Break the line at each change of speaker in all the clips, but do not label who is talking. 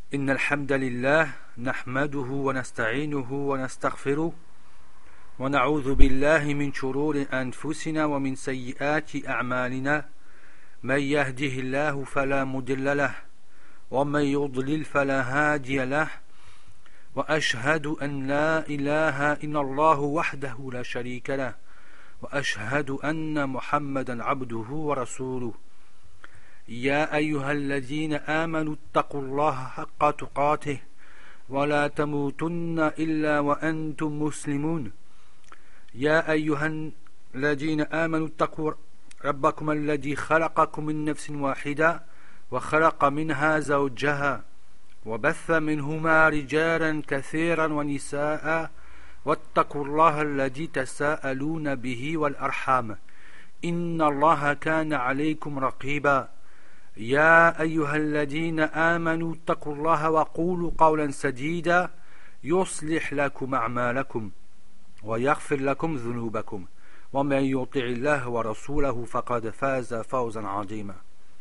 إن الحمد لله نحمده ونستعينه ونستغفره ونعوذ بالله من شرور أنفسنا ومن سيئات أعمالنا من يهده الله فلا مضل له ومن يضلل فلا هادي له وأشهد أن لا إله إلا الله وحده لا شريك له وأشهد أن محمدا عبده ورسوله يا أيها الذين آمنوا اتقوا الله حق تقاته ولا تموتن إلا وأنتم مسلمون يا أيها الذين آمنوا اتقوا ربكم الذي خلقكم من نفس واحدة وخلق منها زوجها وبث منهما رجالا كثيرا ونساء واتقوا الله الذي تساءلون به والأرحام إن الله كان عليكم رقيبا يا أيها الذين آمنوا اتقوا الله وقولوا قولا سديدا يصلح لكم أعمالكم ويغفر لكم ذنوبكم ومن يطع الله ورسوله فقد فاز فوزا عظيما.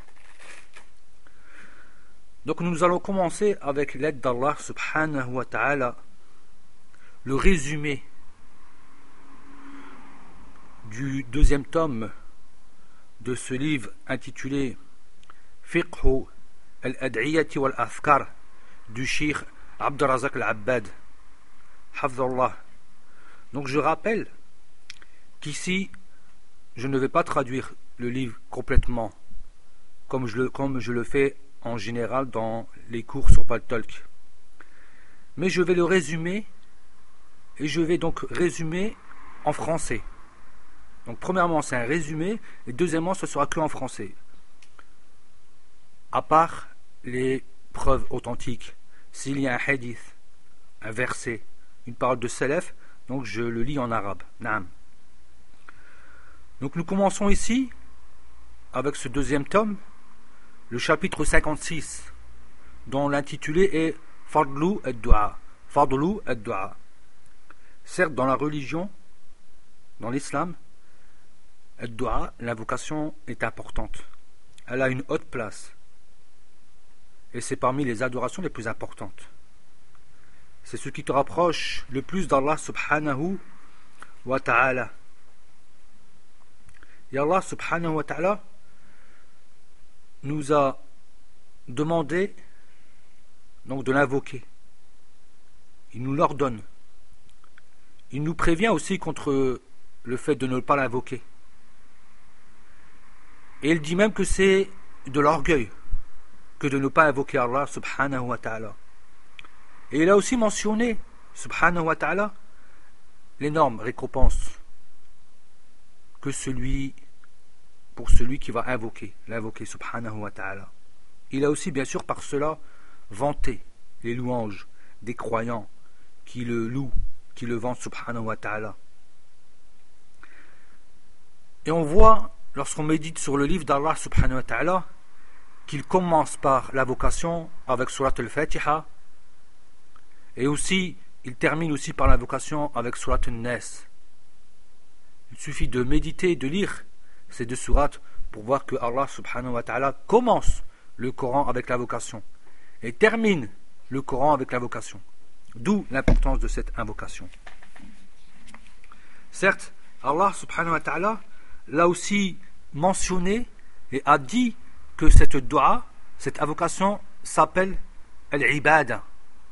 Donc nous allons commencer avec l'aide d'Allah subhanahu wa ta'ala le résumé du deuxième tome de ce livre intitulé Fiqh al-Ad'iyati wal-Afkar du Cheikh Abdurrazak al-Abbad Hafdallah. Donc je rappelle qu'ici je ne vais pas traduire le livre complètement comme je le fais en général dans les cours sur Paltalk, mais je vais le résumer et je vais donc résumer en français. Donc premièrement c'est un résumé et deuxièmement ce sera que en français, à part les preuves authentiques. S'il y a un hadith, un verset, une parole de salaf, donc je le lis en arabe. Naam. Donc nous commençons ici avec ce deuxième tome, le chapitre 56, dont l'intitulé est Fadlu ad-Du'a. Fadlu ad-Du'a. Certes, dans la religion, dans l'islam, ad-Du'a, l'invocation est importante. Elle a une haute place. Et c'est parmi les adorations les plus importantes. C'est ce qui te rapproche le plus d'Allah subhanahu wa ta'ala. Et Allah subhanahu wa ta'ala nous a demandé donc de l'invoquer. Il nous l'ordonne. Il nous prévient aussi contre le fait de ne pas l'invoquer. Et il dit même que c'est de l'orgueil que de ne pas invoquer Allah subhanahu wa ta'ala. Et il a aussi mentionné subhanahu wa ta'ala l'énorme récompense que pour celui qui va l'invoquer subhanahu wa ta'ala. Il a aussi bien sûr par cela vanté les louanges des croyants qui le louent, qui le vantent subhanahu wa ta'ala. Et on voit lorsqu'on médite sur le livre d'Allah subhanahu wa ta'ala qu'il commence par l'invocation avec surat al-Fatiha et aussi il termine aussi par l'invocation avec surat al-Nas. Il suffit de méditer et de lire ces deux sourates pour voir que Allah subhanahu wa ta'ala commence le Coran avec l'invocation et termine le Coran avec l'invocation. D'où l'importance de cette invocation. Certes, Allah subhanahu wa ta'ala l'a aussi mentionné et a dit que cette dua, cette invocation s'appelle al-ibada.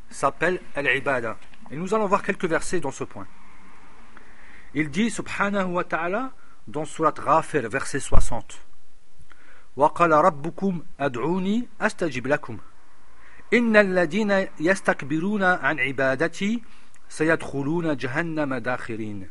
Et nous allons voir quelques versets dans ce point. Il dit subhanahu wa ta'ala dans surat Ghafir, verset 60. وَقَالَ رَبُّكُمْ أَدْعُونِي أَسْتَجِبْ لَكُمْ إِنَّ الَّذِينَ يَسْتَكْبِرُونَ عَنْ عِبَادَتِي سَيَدْخُلُونَ جَهَنَّمَ دَاخِرِينَ.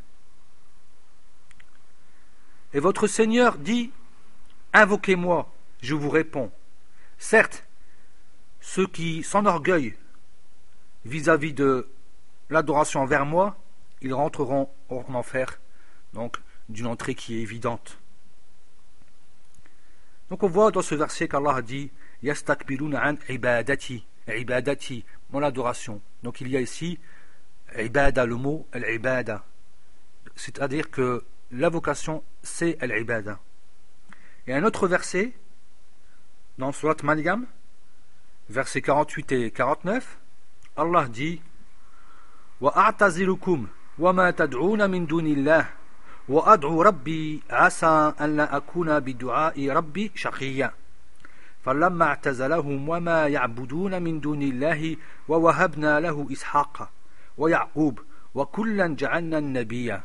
Et votre Seigneur dit, invoquez-moi, je vous réponds. Certes, ceux qui s'enorgueillent vis-à-vis de l'adoration envers moi, ils rentreront en enfer, donc d'une entrée qui est évidente. Donc on voit dans ce verset qu'Allah a dit Yastakbiruna an ibadati, ibadati, mon adoration. Donc il y a ici ibada, le mot al-ibada, c'est-à-dire que l'invocation c'est al-ibada. Et un autre verset dans Surat Maryam, versets 48 et 49, Allah dit وَأَعْتَزِلُكُمْ وَمَا تَدْعُونَ مِن دُونِ اللَّهِ وَأَدْعُو رَبِّي عَسَىٰ أَن لَّا أَكُونَ بِدُعَاءِ رَبِّي شَقِيًّا فَلَمَّا اعْتَزَلَهُمْ وَمَا يَعْبُدُونَ مِن دُونِ اللَّهِ وَوَهَبْنَا لَهُ إِسْحَاقَ وَيَعْقُوبَ وَكُلًّا جَعَلْنَا نَبِيًّا.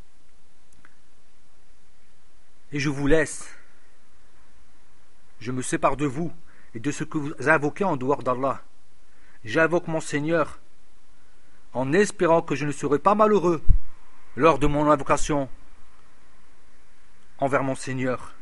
Et je vous laisse, je me sépare de vous et de ce que vous invoquez en dehors d'Allah. J'invoque mon Seigneur en espérant que je ne serai pas malheureux lors de mon invocation envers mon Seigneur.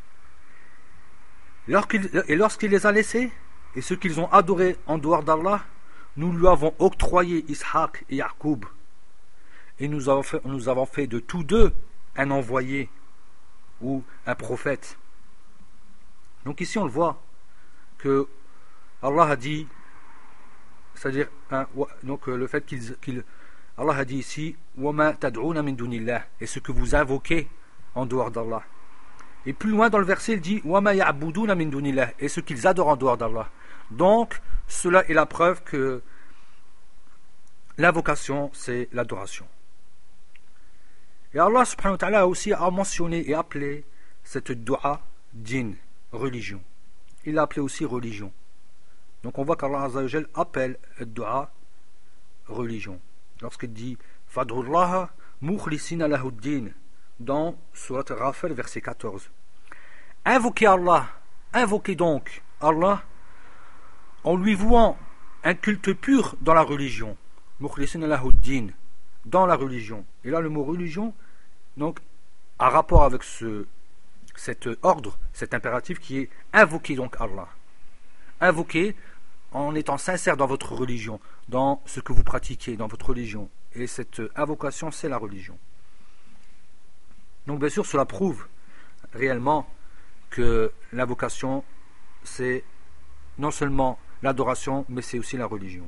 Et lorsqu'il les a laissés et ceux qu'ils ont adorés en dehors d'Allah, nous lui avons octroyé Ishaq et Yaqub. Et nous avons fait de tous deux un envoyé ou un prophète. Donc ici on le voit que Allah a dit, c'est-à-dire donc le fait Allah a dit ici وَمَا تَدْعُونَ مِن دُونِ اللَّهِ, et ce que vous invoquez en dehors d'Allah. Et plus loin dans le verset il dit وَمَا يَعْبُدُونَ مِن دُونِ اللَّهِ, et ce qu'ils adorent en dehors d'Allah. Donc cela est la preuve que l'invocation c'est l'adoration. Et Allah subhanahu wa ta'ala aussi a mentionné et appelé cette dua din, religion. Il l'a appelé aussi religion. Donc on voit qu'Allah azza wa jal appelle dua religion. Lorsqu'il dit Fad'ullaha mukhlisina lahuddin dans Surat Ghafir verset 14. Invoquez Allah, invoquez donc Allah en lui vouant un culte pur dans la religion. Mukhlisina lahuddin, dans la religion. Et là le mot religion donc a rapport avec cet ordre, cet impératif qui est invoquer donc Allah. Invoquer en étant sincère dans votre religion, dans ce que vous pratiquez, dans votre religion. Et cette invocation, c'est la religion. Donc bien sûr, cela prouve réellement que l'invocation, c'est non seulement l'adoration, mais c'est aussi la religion.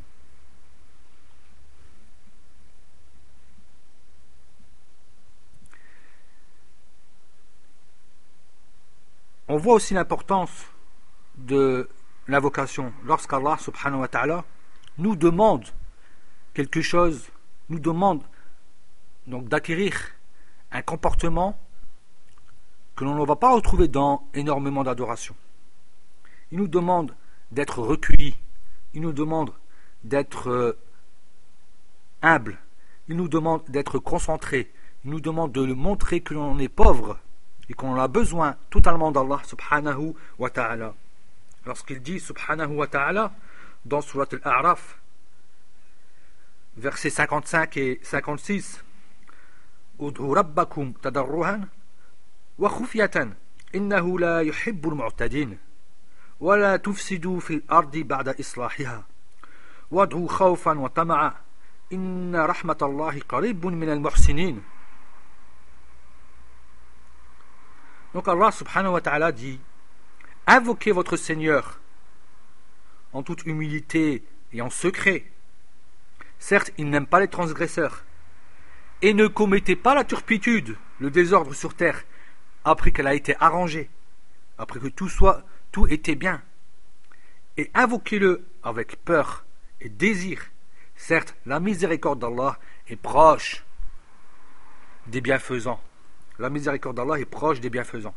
On voit aussi l'importance de l'invocation lorsqu'Allah subhanahu wa ta'ala nous demande quelque chose, nous demande donc d'acquérir un comportement que l'on ne va pas retrouver dans énormément d'adoration. Il nous demande d'être recueilli, il nous demande d'être humble, il nous demande d'être concentré, il nous demande de montrer que l'on est pauvre et qu'on a besoin totalement d'Allah subhanahu wa ta'ala. Lorsqu'il dit subhanahu wa ta'ala dans Surat Al-A'raf versets 55 et 56 Ud'u rabbakum tadarruhan wa khufyatan innahu la yuhibbul mu'tadin wa la tufsidu fil ardi ba'da islahiha wad'u khawfan wa tama'a inna rahmatallahi qaribun minal muhsinin. Donc Allah subhanahu wa ta'ala dit invoquez votre Seigneur en toute humilité et en secret. Certes, il n'aime pas les transgresseurs. Et ne commettez pas la turpitude, le désordre sur terre, après qu'elle a été arrangée, après que tout était bien. Et invoquez-le avec peur et désir. Certes, la miséricorde d'Allah est proche des bienfaisants. La miséricorde d'Allah est proche des bienfaisants.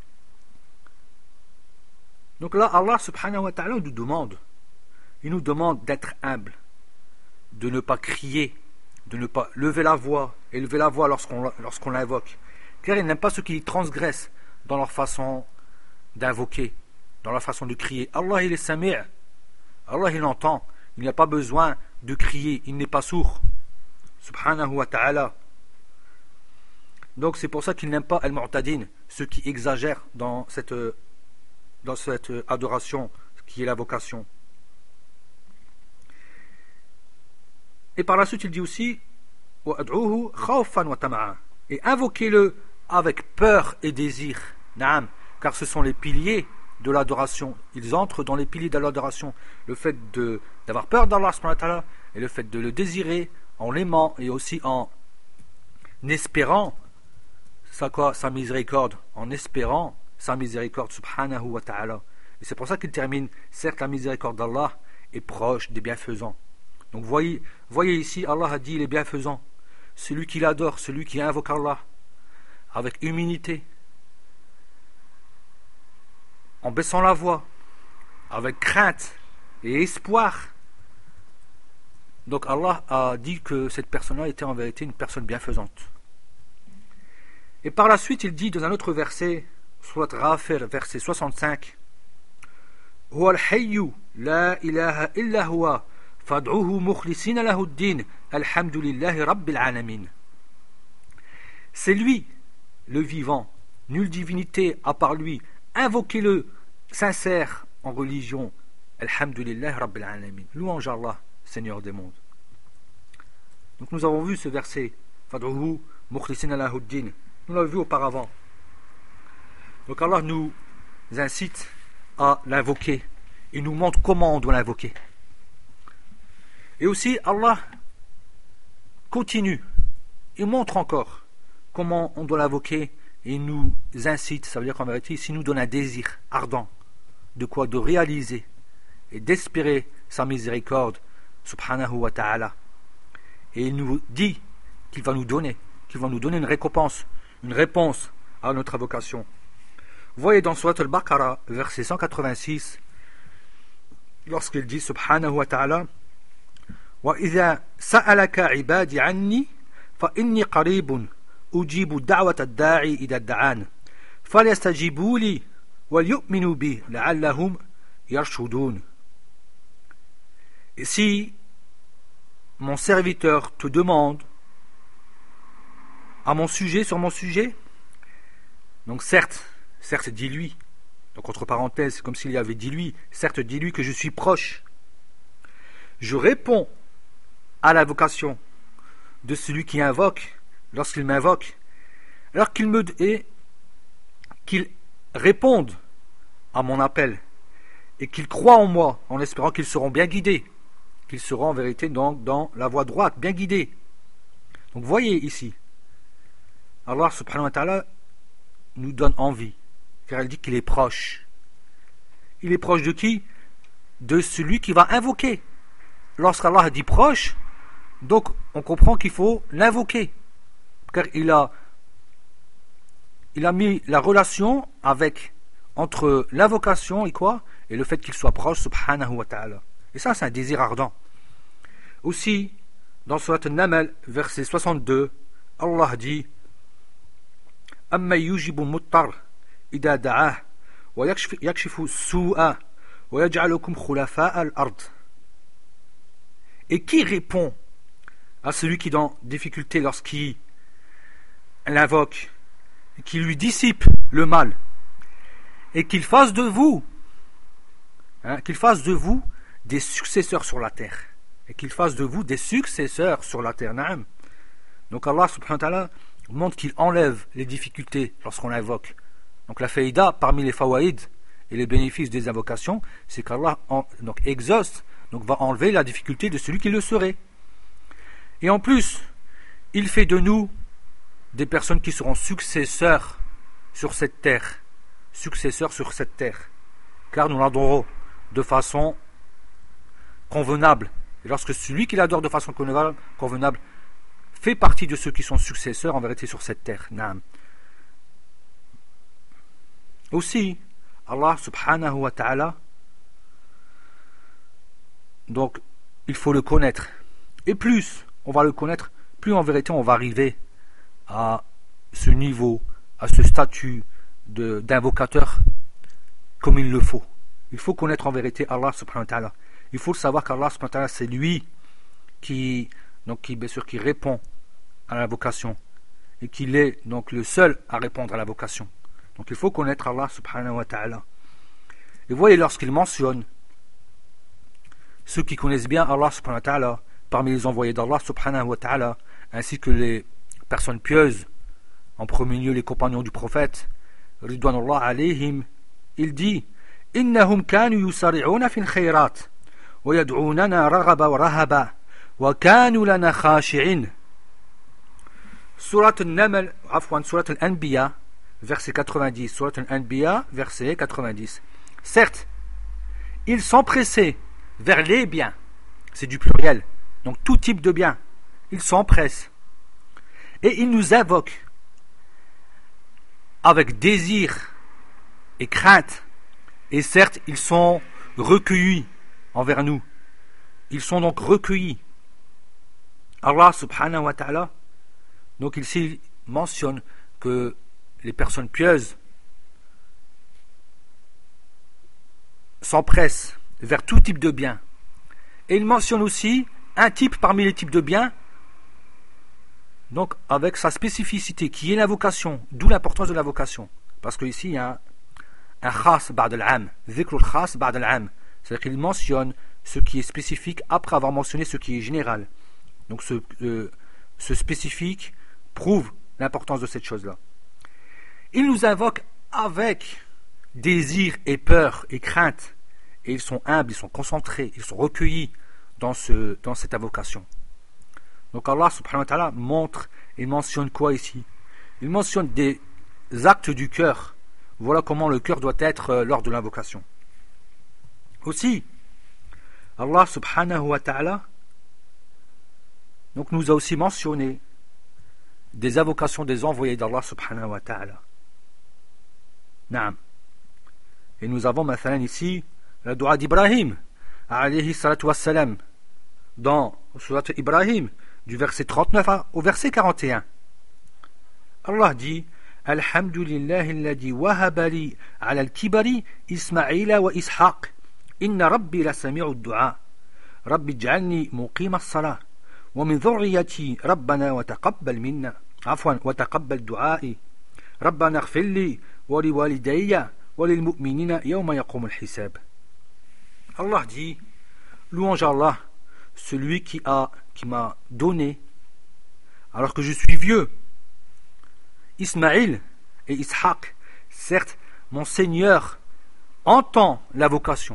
Donc là, Allah subhanahu wa ta'ala il nous demande d'être humble, de ne pas crier, de ne pas élever la voix lorsqu'on l'invoque. Car il n'aime pas ceux qui transgressent dans leur façon d'invoquer, dans leur façon de crier. Allah il est sami', Allah il entend, il n'y a pas besoin de crier, il n'est pas sourd. Subhanahu wa ta'ala. Donc c'est pour ça qu'il n'aime pas al-mu'tadin, ceux qui exagèrent dans cette adoration qui est la vocation. Et par la suite il dit aussi وَأَدْعُوهُ خَوْفًا وَتَمَعًا, et invoquez-le avec peur et désir, naam, car ce sont les piliers de l'adoration. Ils entrent dans les piliers de l'adoration, le fait d'avoir peur d'Allah subhanahu wa ta'ala et le fait de le désirer en l'aimant et aussi en espérant sa miséricorde, en espérant sa miséricorde subhanahu wa ta'ala. Et c'est pour ça qu'il termine, certes la miséricorde d'Allah est proche des bienfaisants. Donc voyez ici, Allah a dit les bienfaisants, celui qui l'adore, celui qui invoque Allah, avec humilité, en baissant la voix, avec crainte et espoir. Donc Allah a dit que cette personne-là était en vérité une personne bienfaisante. Et par la suite, il dit dans un autre verset, Surat Ghafir, verset 65, Huwa al-hayyu la ilaha illa huwa fad'uhu mukhlisina lahu ad-din alhamdulillahi rabbil alamin. C'est lui, le vivant, nulle divinité à part lui, invoquez-le sincère en religion, alhamdulillahi rabbil alamin. Louange à Allah, Seigneur des mondes. Donc nous avons vu ce verset, fad'uhu mukhlisina lahu ad-din. Nous l'avons vu auparavant. Donc Allah nous incite à l'invoquer. Il nous montre comment on doit l'invoquer. Et aussi Allah continue. Il montre encore comment on doit l'invoquer. Et il nous incite, ça veut dire qu'en vérité, il nous donne un désir ardent. De quoi? De réaliser et d'espérer sa miséricorde, subhanahu wa ta'ala. Et il nous dit qu'il va nous donner une récompense, une réponse à notre invocation. Vous voyez dans Surat al-Baqarah, verset 186, lorsqu'il dit subhanahu wa ta'ala, وَإِذَا سَأَلَكَ عِبَادِ عَنِّي فَإِنِّي قَرِيبٌ أُجِيبُ دَعْوَةَ الدَّاعِ إِذَا دَعَانِ فَلْيَسْتَجِيبُوا لِي وَلْيُؤْمِنُوا بِي لَعَلَّهُمْ يَرْشُدُونَ. Et si mon serviteur te demande à mon sujet, sur mon sujet, donc certes dis-lui, donc entre parenthèses, c'est comme s'il y avait dis-lui, certes dis-lui que je suis proche. Je réponds à l'invocation de celui qui invoque, lorsqu'il m'invoque, alors qu'il réponde à mon appel et qu'il croit en moi, en espérant qu'ils seront bien guidés, qu'ils seront en vérité donc dans la voie droite, bien guidés. Donc voyez ici, Allah subhanahu wa ta'ala nous donne envie, car il dit qu'il est proche. Il est proche de qui? De celui qui va invoquer. Lorsqu'Allah dit proche, donc on comprend qu'il faut l'invoquer, car il a mis la relation entre l'invocation et quoi? Et le fait qu'il soit proche, subhanahu wa ta'ala. Et ça, c'est un désir ardent. Aussi, dans Surat An-Naml, verset 62, Allah dit أَمَّا يُجِبُ الْمُضْطَرَّ إِذَا دَعَاهُ وَيَكْشِفُ السُّوءَ وَيَجْعَلُكُمْ خُلَفَاءَ الْأَرْضِ. Et qui répond à celui qui est dans difficulté lorsqu'il l'invoque, et qui lui dissipe le mal, et qu'il fasse de vous, des successeurs sur la terre, et qu'il fasse de vous des successeurs sur la terre. Naam. Donc Allah subhanahu wa ta'ala montre qu'il enlève les difficultés lorsqu'on l'invoque. Donc la faïda, parmi les fawaïd et les bénéfices des invocations, c'est qu'Allah exauce, donc va enlever la difficulté de celui qui le serait. Et en plus, il fait de nous des personnes qui seront successeurs sur cette terre. Successeurs sur cette terre. Car nous l'adorons de façon convenable. Et lorsque celui qui l'adore de façon convenable fait partie de ceux qui sont successeurs en vérité sur cette terre. Naam. Aussi, Allah subhanahu wa ta'ala, donc il faut le connaître. Et plus on va le connaître, plus en vérité on va arriver à ce niveau, à ce statut d'invocateur comme il le faut. Il faut connaître en vérité Allah subhanahu wa ta'ala. Il faut savoir qu'Allah subhanahu wa ta'ala, c'est lui qui bien sûr qui répond à l'invocation et qu'il est donc le seul à répondre à l'invocation. Donc il faut connaître Allah subhanahu wa ta'ala. Et voyez, lorsqu'il mentionne ceux qui connaissent bien Allah subhanahu wa ta'ala parmi les envoyés d'Allah subhanahu wa ta'ala, ainsi que les personnes pieuses, en premier lieu les compagnons du prophète ridwanullah alayhim, il dit innahum kanu yusari'una fil khayrat wa yad'unana raghaba wa rahaba wa kanu lana khashi'in. Surat An-Naml, Surat Al-Anbiya, verset 90. Surat Al-Anbiya, verset 90. Certes, ils s'empressaient vers les biens. C'est du pluriel. Donc tout type de biens. Ils s'empressent. Et ils nous invoquent avec désir et crainte. Et certes, ils sont recueillis envers nous. Ils sont donc recueillis. Allah subhanahu wa ta'ala, donc ici mentionne que les personnes pieuses s'empressent vers tout type de biens. Et il mentionne aussi un type parmi les types de biens, donc avec sa spécificité, qui est l'invocation, d'où l'importance de l'invocation. Parce qu'ici, il y a un khas ba'd al-am, dhikr al-khas ba'd al-am. C'est-à-dire qu'il mentionne ce qui est spécifique après avoir mentionné ce qui est général. Donc ce spécifique prouve l'importance de cette chose-là. Il nous invoque avec désir et peur et crainte. Et ils sont humbles, ils sont concentrés, ils sont recueillis dans cette invocation. Donc Allah subhanahu wa ta'ala montre et mentionne quoi ici? Il mentionne des actes du cœur. Voilà comment le cœur doit être lors de l'invocation. Aussi, Allah subhanahu wa ta'ala donc nous a aussi mentionné des invocations des envoyés d'Allah subhanahu wa ta'ala. Naam. Et nous avons maintenant ici la dua d'Ibrahim alayhi salatu wassalam dans Surat Ibrahim du verset 39 au verset 41. Allah dit Alhamdulillahi alladhi wahaba li ala al-kibari Ismaïla wa Ishaq inna rabbi la sami'u ad-du'a rabbi ij'alni muqima as-salah wa min dhurriyyati rabbana wa taqabbal minna afwan wa taqabbal du'a'i rabbana ighfir li wa li walidayya wa lil mu'minina yawma yaqumul hisab. Allah dit louange à Allah, celui qui m'a donné alors que je suis vieux Ismaïl et Ishaq. Certes, mon Seigneur entend la vocation.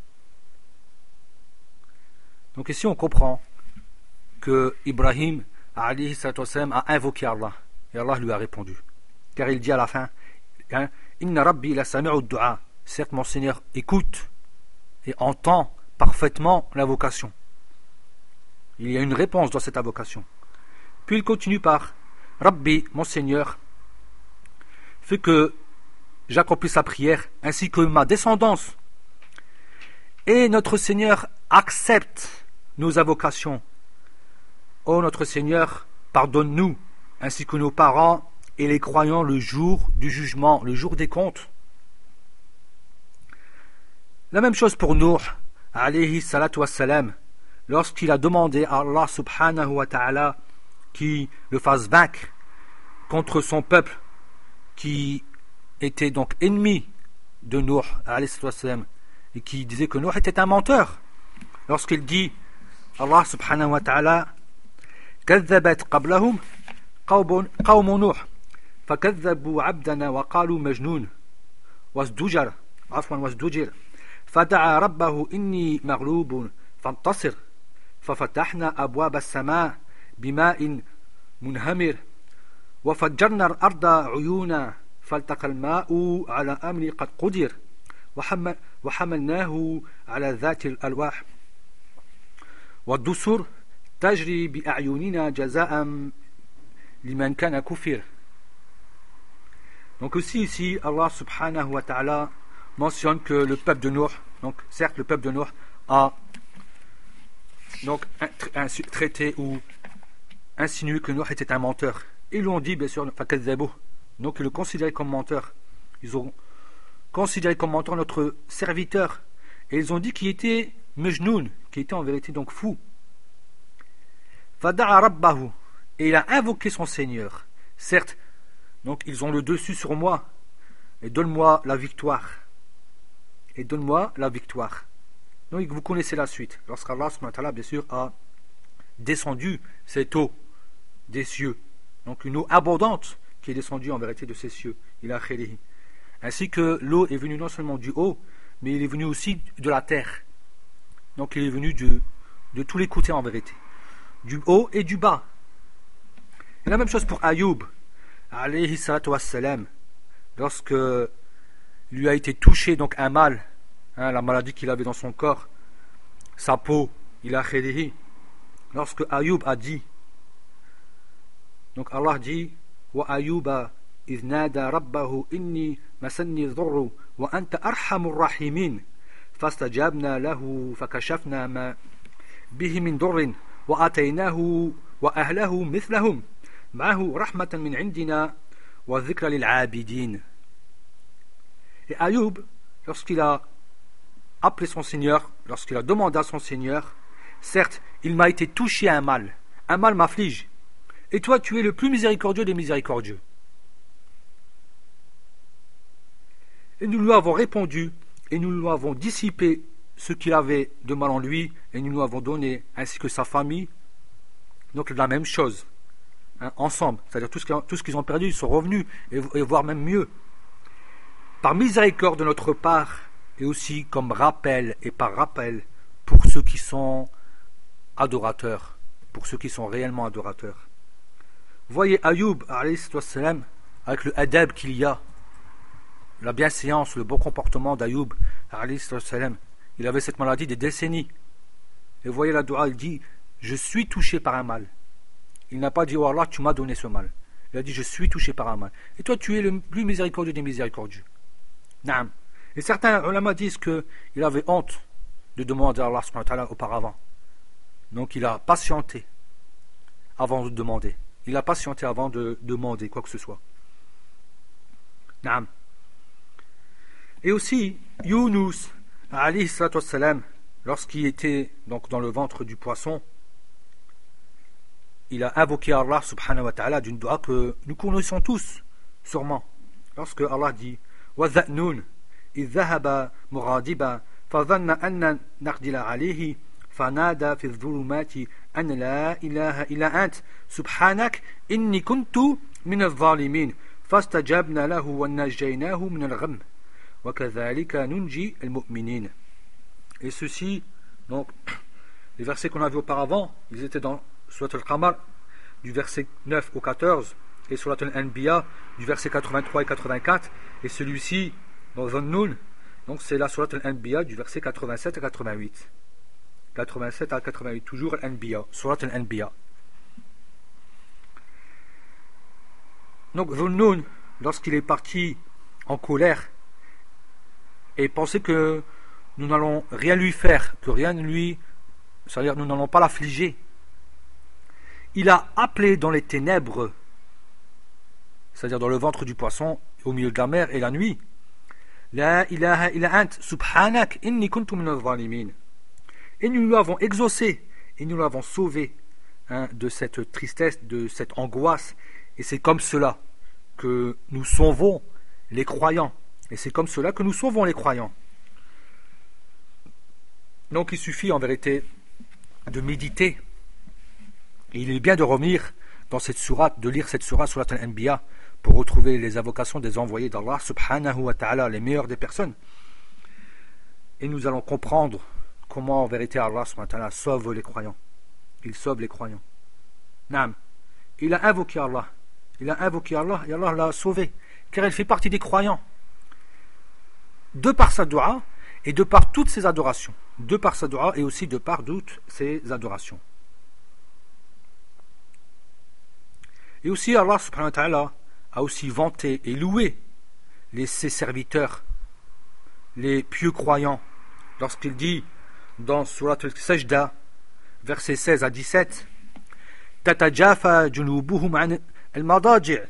Donc ici on comprend que Ibrahim alayhi salatu wassalam a invoqué Allah et Allah lui a répondu, car il dit à la fin Inna rabbi la sami'u du'a. Certes, mon Seigneur écoute et entend parfaitement l'invocation. Il y a une réponse dans cette invocation. Puis il continue par Rabbi, mon Seigneur, fais que j'accomplisse sa prière ainsi que ma descendance. Et notre Seigneur accepte nos invocations. Ô notre Seigneur, pardonne-nous ainsi que nos parents et les croyants le jour du jugement, le jour des comptes. La même chose pour Nuh, alayhi salatu wassalam, lorsqu'il a demandé à Allah subhanahu wa ta'ala qui le fasse vaincre contre son peuple qui était donc ennemi de Nuh, alayhi salatu wassalam, et qui disait que Nuh était un menteur. Lorsqu'il dit, Allah subhanahu wa ta'ala, كذبت قبلهم قوم نوح فكذبوا عبدنا وقالوا مجنون وازدجر فدعا ربه إني مغلوب فانتصر ففتحنا أبواب السماء بماء منهمر وفجرنا الأرض عيونا فالتقى الماء على أمر قد قدر وحملناه على ذات الألواح والدسر تجري بأعيننا جزاء لمن كان كفر. Donc aussi ici Allah subhanahu wa ta'ala mentionne que le peuple de Nuh, donc certes le peuple de Nuh a donc traité ou insinué que Nuh était un menteur. Ils l'ont dit bien sûr, donc ils le considéraient comme menteur. Ils ont considéré comme menteur notre serviteur et ils ont dit qu'il était Majnoun, qui était en vérité donc fou. Fada'a rabbahu, et il a invoqué son Seigneur. Certes, donc ils ont le dessus sur moi, et donne-moi la victoire. Et donne-moi la victoire. Donc vous connaissez la suite. Lorsqu'Allah subhanahu wa ta'ala bien sûr a descendu cette eau des cieux, donc une eau abondante qui est descendue en vérité de ces cieux, il a khayrihi. Ainsi que l'eau est venue non seulement du haut, mais il est venu aussi de la terre. Donc il est venu de tous les côtés en vérité, du haut et du bas. Et la même chose pour Ayoub alayhi salatu wassalam, lorsque lui a été touché donc un mal la maladie qu'il avait dans son corps, sa peau, il a khayrihi. Lorsque Ayoub a dit, donc Allah dit, wa Ayouba إذ نادى ربه إني مسني الضر وأنت أرحم الراحمين فاستجابنا له فكشفنا ما به من ضر وآتيناه وأهله مثلهم معه رحمة من عندنا وذكرى للعابدين. Et Ayoub, lorsqu'il a appelé son Seigneur, lorsqu'il a demandé à son Seigneur, certes, il m'a été touché à un mal m'afflige, et toi tu es le plus miséricordieux des miséricordieux. Et nous lui avons répondu, et nous lui avons dissipé ce qu'il avait de mal en lui, et nous lui avons donné, ainsi que sa famille, donc la même chose, ensemble. C'est-à-dire tout ce qu'ils ont perdu, ils sont revenus, et voire même mieux. Par miséricorde de notre part, et aussi comme rappel, et par rappel, pour ceux qui sont adorateurs, pour ceux qui sont réellement adorateurs. Voyez Ayoub, avec le adab qu'il y a, la bienséance, le bon comportement d'Ayoub, il avait cette maladie des décennies. Et voyez la dua, il dit, je suis touché par un mal. Il n'a pas dit, oh Allah, tu m'as donné ce mal. Il a dit, je suis touché par un mal. Et toi, tu es le plus miséricordieux des miséricordieux. Naam. Et certains ulama disent qu'il avait honte de demander à Allah subhanahu wa ta'ala auparavant. Donc il a patienté avant de demander. Il a patienté avant de demander quoi que ce soit. Naam. Et aussi, Younous, alayhi salatu wassalam, lorsqu'il était donc dans le ventre du poisson, il a invoqué Allah subhanahu wa ta'ala d'une dua que nous connaissons tous, sûrement. Lorsque Allah dit وَذَأْنُونَ إِذْ ذَهَبَ مُغَاضِبًا فَظَنَّ أَنَّ نَقْدِرَ عَلَيْهِ فَنَادَى فِي الظُّلُمَاتِ أَنْ لَا إِلَهَ إِلَّا أَنْتَ سُبْحَانَكَ إِنِّي كُنْتُ مِنَ الظَّالِمِينَ فَاسْتَجَبْنَا لَهُ وَنَجَّيْنَاهُ مِنَ الْغَمِّ وَكَذَلِكَ نُنْجِي الْمُؤْمِنِينَ. Et ceci, donc, les versets qu'on a vus auparavant, ils étaient dans Surat al-Qamar, du verset 9 au 14, et Surat al-Anbiya, du verset 83 et 84, et celui-ci, dans Zannun, donc c'est la Surat al-Anbiya, du verset 87 à 88. 87 à 88, toujours al-Anbiya, Surat al-Anbiya. Donc Zannun, lorsqu'il est parti en colère, et pensait que nous n'allons rien lui faire, que rien ne lui, c'est-à-dire nous n'allons pas l'affliger, il a appelé dans les ténèbres, c'est-à-dire dans le ventre du poisson, au milieu de la mer et la nuit, La ilaha illa ant, subhanak, inni kuntu min al-zalimin. Et nous l'avons exaucé, et nous l'avons sauvé de cette tristesse, de cette angoisse, et c'est comme cela que nous sauvons les croyants, et c'est comme cela que nous sauvons les croyants. Donc il suffit en vérité de méditer. Et il est bien de revenir dans cette sourate, de lire cette sourate, Surat al-Anbiya, pour retrouver les invocations des envoyés d'Allah subhanahu wa ta'ala, les meilleurs des personnes. Et nous allons comprendre comment en vérité Allah subhanahu wa ta'ala sauve les croyants. Il sauve les croyants. Naam. Il a invoqué Allah. Il a invoqué Allah et Allah l'a sauvé. Car il fait partie des croyants. De par sa dua et de par toutes ses adorations. De par sa dua et aussi de par toutes ses adorations. Et aussi Allah subhanahu wa ta'ala a aussi vanté et loué ses serviteurs, les pieux croyants, lorsqu'il dit dans Surat al-Sajda, versets 16 à 17, تتجافى جنوبهم عن المضاجع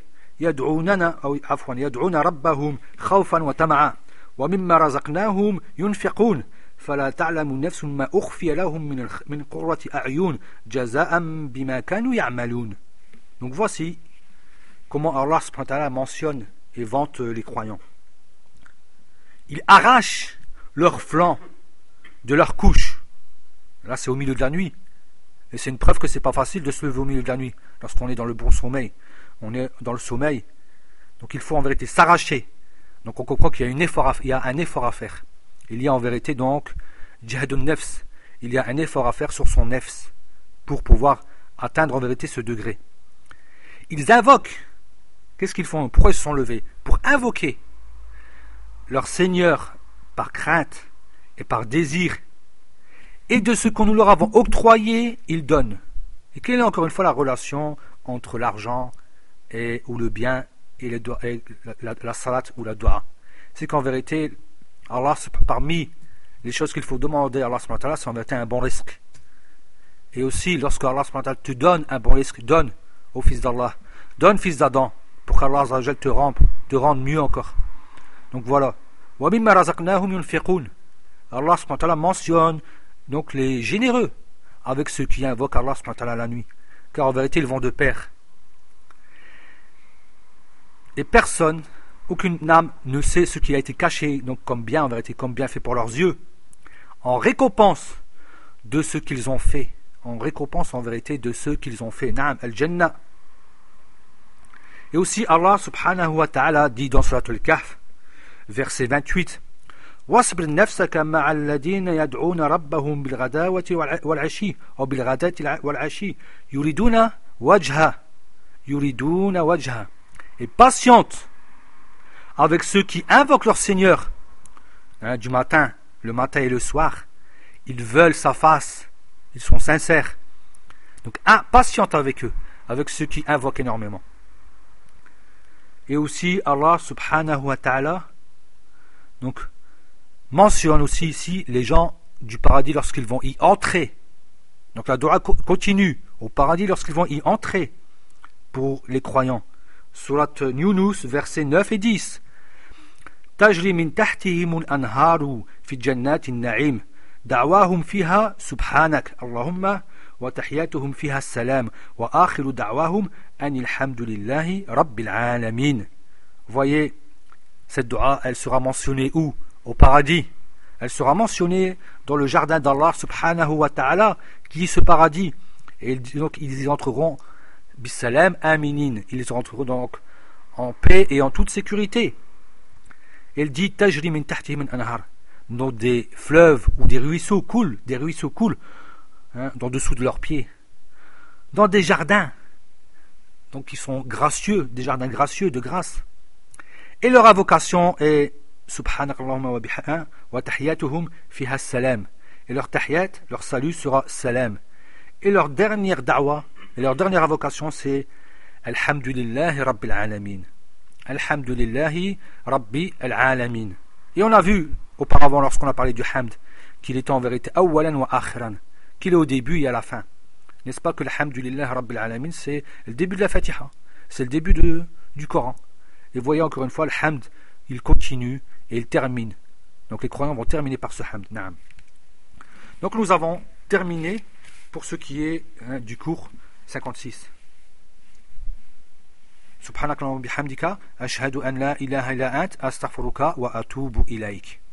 يدعون ربهم خوفا وطمعا ومما رزقناهم ينفقون فلا تعلم نفس ما أخفي لهم من قرة أعين جزاء بما كانوا يعملون. Donc voici comment Allah subhanahu wa ta'ala mentionne et vante les croyants. Ils arrachent leurs flancs de leur couche. Là c'est au milieu de la nuit. Et c'est une preuve que c'est pas facile de se lever au milieu de la nuit lorsqu'on est dans le bon sommeil. On est dans le sommeil. Donc il faut en vérité s'arracher. Donc on comprend qu'il y a un effort à faire. Il y a en vérité donc jihadun nefs. Il y a un effort à faire sur son nefs pour pouvoir atteindre en vérité ce degré. Ils invoquent. Qu'est-ce qu'ils font? Pourquoi ils se sont levés? Pour invoquer leur Seigneur par crainte et par désir, et de ce que nous leur avons octroyé, ils donnent. Et quelle est encore une fois la relation entre l'argent ou le bien et la salat ou la dua? C'est qu'en vérité, Allah, parmi les choses qu'il faut demander à Allah, c'est en vérité un bon risque. Et aussi, lorsque Allah te donne un bon risque, donne au fils d'Allah, donne fils d'Adam, pour qu'Allah te rende mieux encore. Donc voilà. Allah mentionne donc les généreux avec ceux qui invoquent Allah la nuit, car en vérité ils vont de pair. Et personne, aucune âme ne sait ce qui a été caché, donc comme bien en vérité, comme bien fait pour leurs yeux, en récompense de ce qu'ils ont fait, en récompense en vérité de ce qu'ils ont fait. Naam al-Jannah. Et aussi Allah subhanahu wa ta'ala dit dans Surat al-Kahf, verset 28, واصبر نفسك مع الذين يدعون ربهم بالغداوة والعشي أو بالغداة والعشي يريدون وجهه et patiente avec ceux qui invoquent leur Seigneur du matin, le matin et le soir. Ils veulent sa face, ils sont sincères. Donc patiente avec eux, avec ceux qui invoquent énormément. Et aussi Allah subhanahu wa ta'ala donc mentionne aussi ici les gens du paradis lorsqu'ils vont y entrer. Donc la dua continue au paradis lorsqu'ils vont y entrer pour les croyants. Surat Yunus, versets 9 et 10. Tajri min tahtihim al-anharu fi jannatin na'im da'wahum fiha subhanak Allahumma wa tahiyyatuhum fiha salam wa akhiru da'wahum anil hamdulillahi rabbil alamin. Voyez, cette dua, elle sera mentionnée où? Au paradis. Elle sera mentionnée dans le jardin d'Allah subhanahu wa ta'ala, qui est ce paradis. Et donc ils y entreront bisalam aminin. Ils entreront donc en paix et en toute sécurité. Elle dit tajri min tahtihim anhar. Donc des fleuves ou des ruisseaux coulent, dans dessous de leurs pieds. Dans des jardins, donc qui sont gracieux, des jardins gracieux de grâce. Et leur invocation est Subhanakallahumma wa tahiyyatuhum fiha salam. Et leur tahiyyat, leur salut sera salam. Et leur dernière da'wa, et leur dernière invocation c'est Alhamdulillahi Rabbil Alamin. Alhamdulillahi Rabbil Alamin. Et on a vu auparavant lorsqu'on a parlé du hamd qu'il était en vérité awwalan wa akhiran, qu'il est au début et à la fin. N'est-ce pas que l'Alhamdulillahi Rabbil Alamin c'est le début de la Fatiha, c'est le début du Coran. Et voyez encore une fois le hamd, il continue et il termine. Donc les croyants vont terminer par ce hamd. Naam. Donc nous avons terminé pour ce qui est du cours 56. Subhanakallahumma bihamdika ashhadu an la ilaha illa ant astaghfiruka wa atubu ilayk.